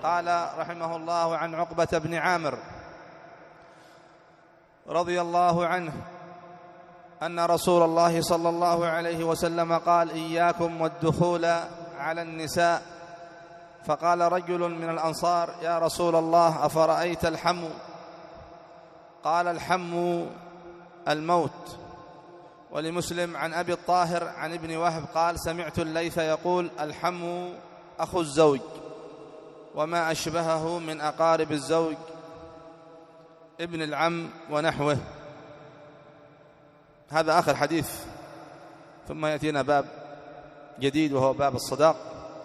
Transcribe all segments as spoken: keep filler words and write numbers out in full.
قال رحمه الله عن عقبة بن عامر رضي الله عنه أن رسول الله صلى الله عليه وسلم قال: إياكم والدخول على النساء. فقال رجل من الأنصار: يا رسول الله، أفرأيت الحم؟ قال: الحم الموت. ولمسلم عن أبي الطاهر عن ابن وهب قال: سمعت الليث يقول: الحم أخو الزوج وما أشبهه من أقارب الزوج، ابن العم ونحوه. هذا آخر حديث، ثم يأتينا باب جديد وهو باب الصداق.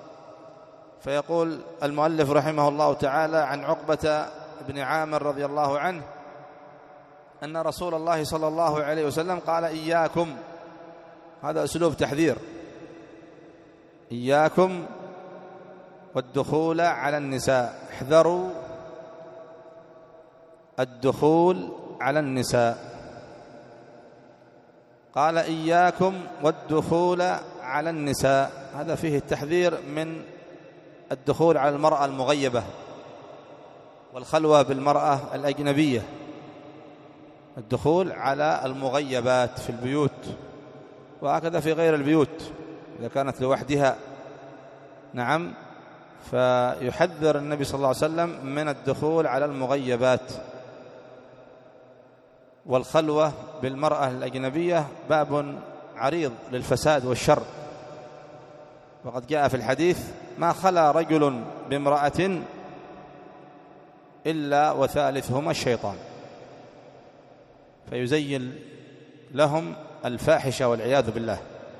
فيقول المؤلف رحمه الله تعالى عن عقبة بن عامر رضي الله عنه أن رسول الله صلى الله عليه وسلم قال: إياكم، هذا أسلوب تحذير، إياكم والدخول على النساء، احذروا الدخول على النساء. قال: إياكم والدخول على النساء، هذا فيه التحذير من الدخول على المرأة المغيبة والخلوة بالمرأة الأجنبية، الدخول على المغيبات في البيوت، وهكذا في غير البيوت إذا كانت لوحدها. نعم، فيحذر النبي صلى الله عليه وسلم من الدخول على المغيبات. والخلوة بالمرأة الأجنبية باب عريض للفساد والشر، وقد جاء في الحديث: ما خلا رجل بامرأة إلا وثالثهما الشيطان، فيزين لهم الفاحشة والعياذ بالله.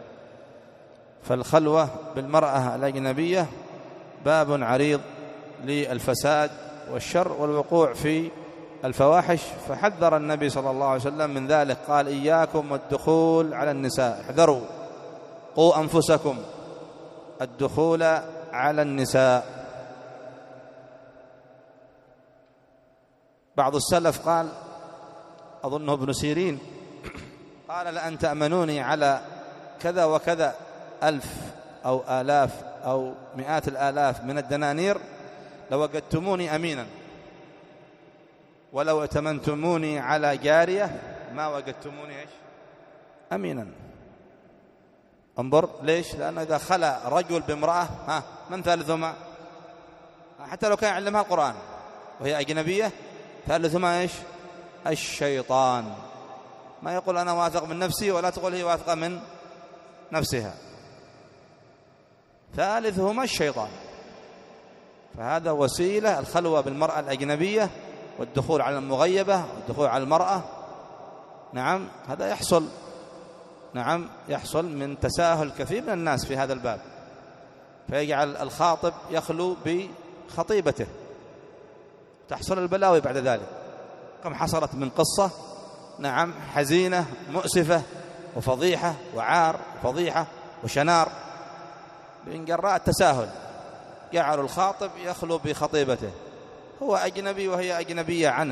فالخلوة بالمرأة الأجنبية باب عريض للفساد والشر والوقوع في الفواحش، فحذر النبي صلى الله عليه وسلم من ذلك. قال: إياكم والدخول على النساء، احذروا، قوا أنفسكم، الدخول على النساء. بعض السلف قال، أظنه ابن سيرين، قال: لأن تأمنوني على كذا وكذا ألف أو آلاف أو مئات الآلاف من الدنانير لوجدتموني أمينا، ولو ائتمنتموني على جارية ما وجدتموني إيش؟ أمينا. انظر ليش؟ لأنه إذا خلى رجل بامرأة، ها من ثالثهما؟ حتى لو كان يعلمها القرآن وهي أجنبية، ثالثهما إيش؟ الشيطان. ما يقول أنا واثق من نفسي، ولا تقول هي واثقة من نفسها، ثالثهما الشيطان. فهذا وسيلة، الخلوة بالمرأة الأجنبية والدخول على المغيبة والدخول على المرأة. نعم، هذا يحصل، نعم يحصل من تساهل كثير من الناس في هذا الباب، فيجعل الخاطب يخلو بخطيبته، تحصل البلاوي بعد ذلك. كم حصلت من قصة، نعم حزينة مؤسفة وفضيحة وعار وفضيحة وشنار من جراء التساهل، جعل الخاطب يخلو بخطيبته، هو أجنبي وهي أجنبية عنه،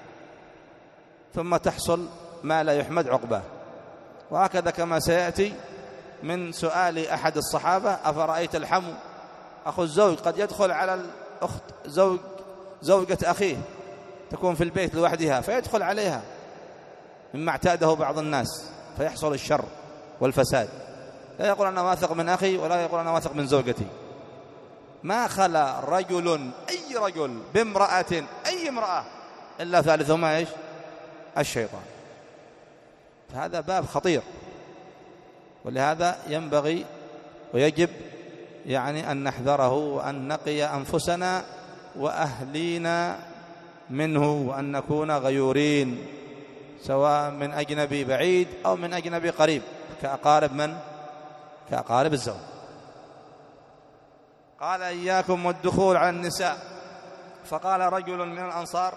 ثم تحصل ما لا يحمد عقباه. وهكذا كما سيأتي من سؤال أحد الصحابة: أفرأيت الحم أخو الزوج؟ قد يدخل على الأخت زوج زوجة أخيه، تكون في البيت لوحدها، فيدخل عليها مما اعتاده بعض الناس، فيحصل الشر والفساد. لا يقول أنا واثق من أخي، ولا يقول أنا واثق من زوجتي. ما خلا رجل، أي رجل، بامرأة، أي امرأة، إلا ثالثهما إيش؟ الشيطان. فهذا باب خطير، ولهذا ينبغي ويجب يعني أن نحذره، وأن نقي أنفسنا وأهلينا منه، وأن نكون غيورين، سواء من أجنبي بعيد أو من أجنبي قريب، كأقارب من؟ كأقارب الزوج. قال: إياكم والدخول على النساء. فقال رجل من الأنصار: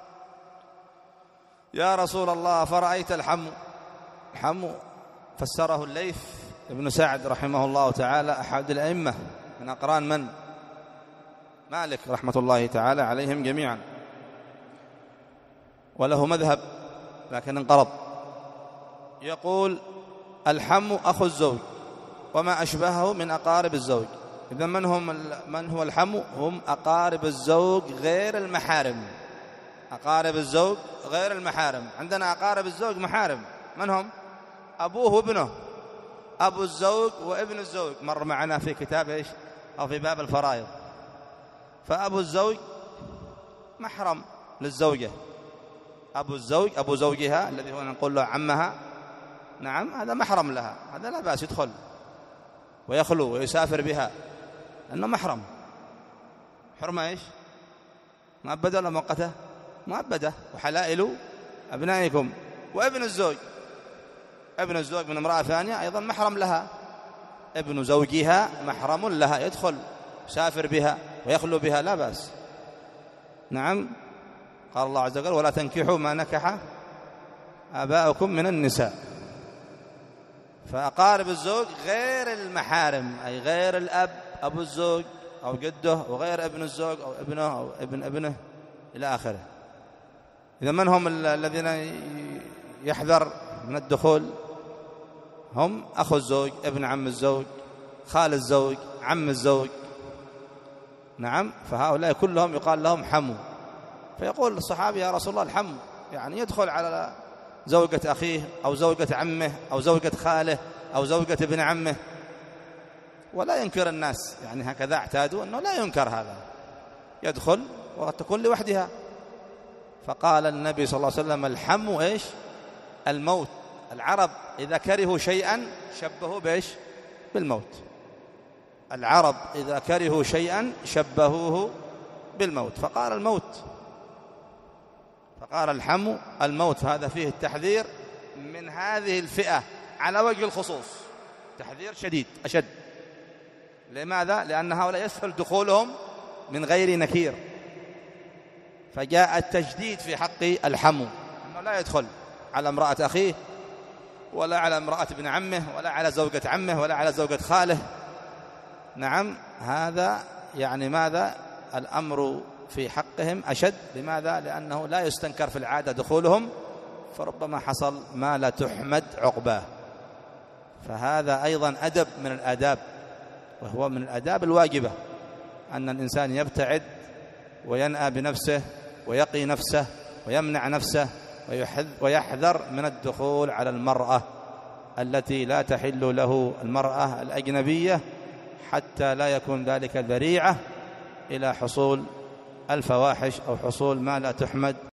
يا رسول الله، فرأيت الحم؟ الحم فسره الليث ابن سعد رحمه الله تعالى، أحد الأئمة من أقران من؟ مالك رحمة الله تعالى عليهم جميعا، وله مذهب لكن انقرض. يقول: الحم أخو الزوج وما أشبهه من أقارب الزوج، إذا من هم من هو الحمو؟ هم أقارب الزوج غير المحارم. أقارب الزوج غير المحارم. عندنا أقارب الزوج محارم، من هم؟ أبوه وابنه، أبو الزوج وابن الزوج، مر معنا في كتاب إيش أو في باب الفرائض. فأبو الزوج محرم للزوجة، أبو الزوج أبو زوجها الذي هو نقول له عمها، نعم هذا محرم لها، هذا لا بأس يدخل ويخلو ويسافر بها لأنه محرم. حرمة إيش؟ مؤبدة ولا مؤقتة؟ مؤبدة. وحلائل أبنائكم. وابن الزوج، ابن الزوج من امرأة ثانية أيضا محرم لها، ابن زوجها محرم لها، يدخل يسافر بها ويخلو بها لا بأس. نعم قال الله عز وجل ولا تنكحوا ما نكح آباؤكم من النساء. فأقارب الزوج غير المحارم، أي غير الأب أبو الزوج أو جده، وغير ابن الزوج أو ابنه أو ابن ابنه إلى آخره. إذا من هم الذين يحذر من الدخول؟ هم أخو الزوج، ابن عم الزوج، خال الزوج، عم الزوج. نعم فهؤلاء كلهم يقال لهم حمو. فيقول الصحابي يا رسول الله الحمو يعني يدخل على زوجة أخيه أو زوجة عمه أو زوجة خاله أو زوجة ابن عمه، ولا ينكر الناس، يعني هكذا اعتادوا أنه لا ينكر هذا، يدخل وتكون لوحدها. فقال النبي صلى الله عليه وسلم الحمو إيش؟ الموت. العرب إذا كرهوا شيئا شبهوا بإيش؟ بالموت. العرب إذا كرهوا شيئا شبهوه بالموت، فقال الموت، فقال الحمو الموت. هذا فيه التحذير من هذه الفئة على وجه الخصوص، تحذير شديد أشد. لماذا؟ لأن هؤلاء يسهل دخولهم من غير نكير، فجاء التجديد في حق الحمو أنه لا يدخل على امرأة أخيه ولا على امرأة ابن عمه ولا على زوجة عمه ولا على زوجة خاله. نعم هذا يعني ماذا؟ الأمر في حقهم أشد. لماذا؟ لأنه لا يستنكر في العادة دخولهم، فربما حصل ما لا تحمد عقباه. فهذا أيضا أدب من الآداب، وهو من الآداب الواجبة أن الإنسان يبتعد وينأى بنفسه ويقي نفسه ويمنع نفسه ويحذر من الدخول على المرأة التي لا تحل له، المرأة الأجنبية، حتى لا يكون ذلك ذريعة إلى حصول الفواحش أو حصول ما لا تحمد